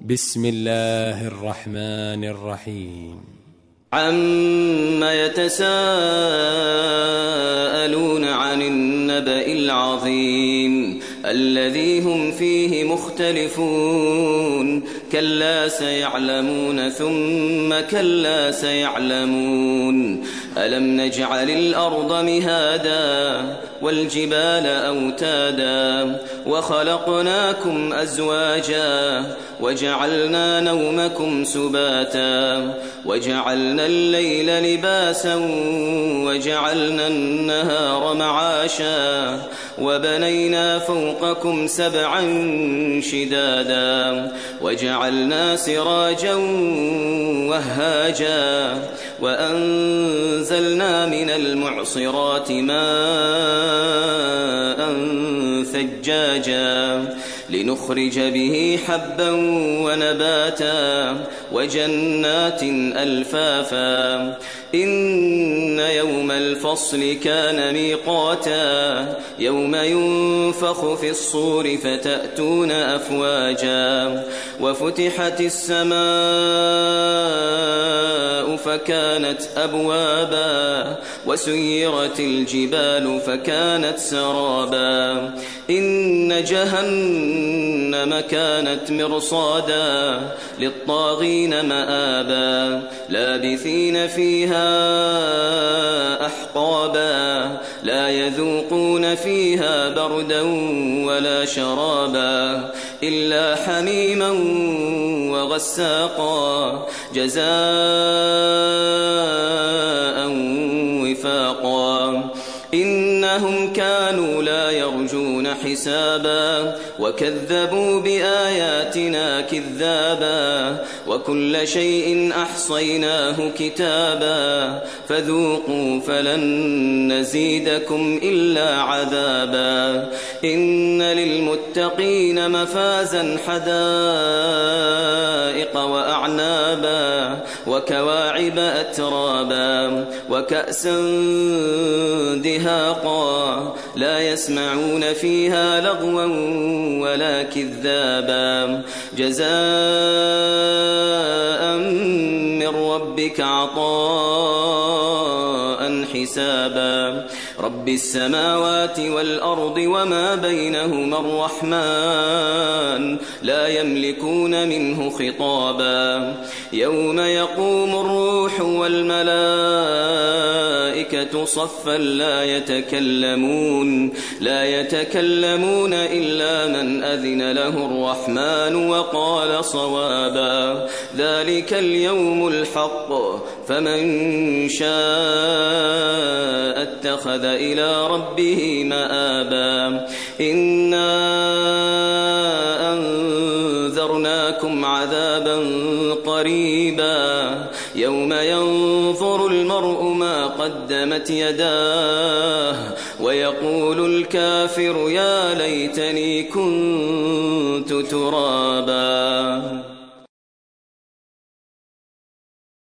بسم الله الرحمن الرحيم. عم يتساءلون عن النبأ العظيم الذي هم فيه مختلفون كلا سيعلمون ثم كلا سيعلمون ألم نجعل الأرض مهادا والجبال أوتادا وخلقناكم أزواجا وجعلنا نومكم سباتا وجعلنا الليل لباسا وجعلنا النهار معاشا وبنينا فوقكم سبعا شدادا وجعلنا سراجا وهاجا وأنزلنا من المعصرات ماء ثجاجا لنخرج به حبا ونباتا وجنات ألفافا إن يوم الفصل كان ميقاتا يوم ينفخ في الصور فتأتون أفواجا وفتحت السماء فكانت أبوابا وسيرت الجبال فكانت سرابا إن جهنم كانت مرصادا للطاغين مآبا لابثين فيها أحقابا لا يذوقون فيها بردا ولا شرابا إلا حميما وغساقا جزاء وفاقا إنهم كانوا لا يرجون حسابا وكذبوا بآياتنا كذابا وكل شيء أحصيناه كتابا فذوقوا فلن نزيدكم إلا عذابا إن للمتقين مفازا حدائق وأعنابا وكواعب أترابا وكأسا دهاقا لا يسمعون فيها لغوا ولا كذابا جزاء من ربك عطاء حسابا رب السماوات والأرض وما بينهما الرحمن لا يملكون منه خطابا يوم يقوم الروح والملائكة صفا لا يتكلمون إلا من أذن له الرحمن وقال صوابا ذلك اليوم الحق فمن شاء اتخذ إلى ربه مآبا إنا أنذرناكم عذابا قريبا يوم ينظر المرء ما قدمت يداه ويقول الكافر يا ليتني كنت ترابا.